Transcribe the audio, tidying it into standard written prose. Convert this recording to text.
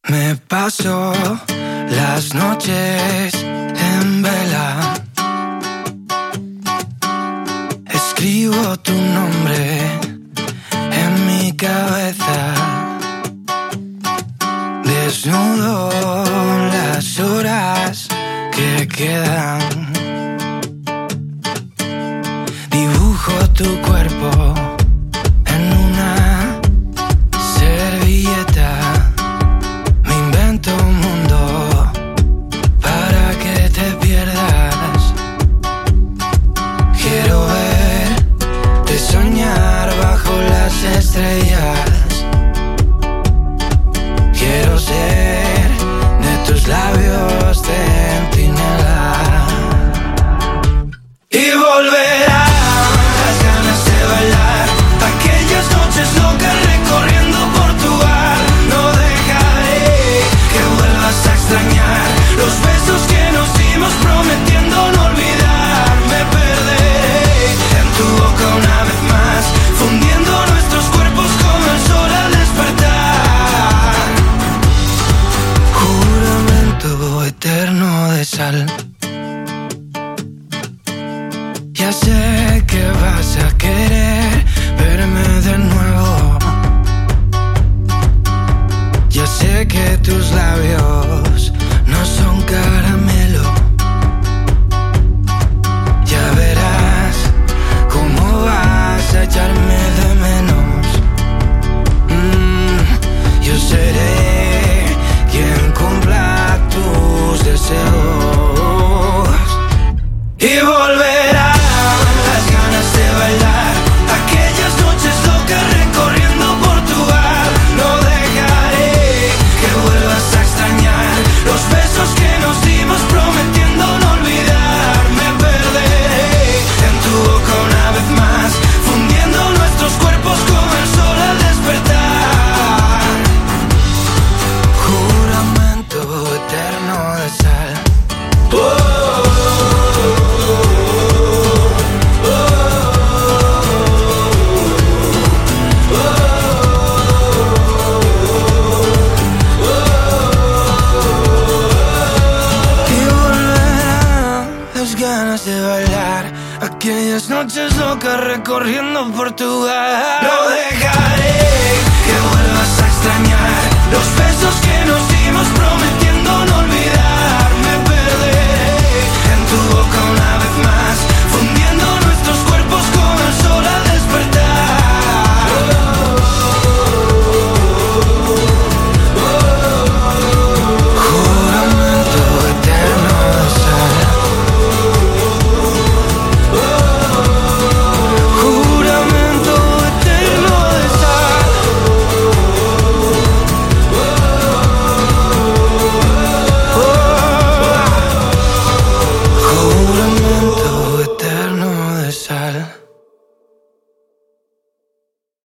Me paso las noches en vela. Escribo tu nombre en mi cabeza. Desnudo las horas que quedan. Dibujo tu cuerpo en una servilleta. Me invento un mundo para que te pierdas. Quiero verte soñar bajo las estrellas. Quiero ser de tus labios centinela. Y volverán las ganas de bailar, aquellas noches locas recorriendo Portugal. No dejaré que vuelvas a extrañar los besos que nos dimos prometiendo no olvidar. Me perderé en tu boca una vez más, fundiendo nuestros cuerpos como el sol al despertar. Juramento eterno de sal. Ya sé que vas a querer verme de nuevo. Ya sé que tus labios no son caramelo. Ya verás cómo vas a echarme de menos. Yo seré quien cumpla tus deseos. Y volverá las ganas de bailar, aquellas noches locas recorriendo Portugal. No dejaré que vuelvas a extrañar los besos que nos dimos prometiendo no olvidar. Me perderé en tu boca una vez más, fundiendo nuestros cuerpos como el sol al despertar. Juramento eterno de sal. Ganas de bailar, aquellas noches locas recorriendo Portugal. No dejaré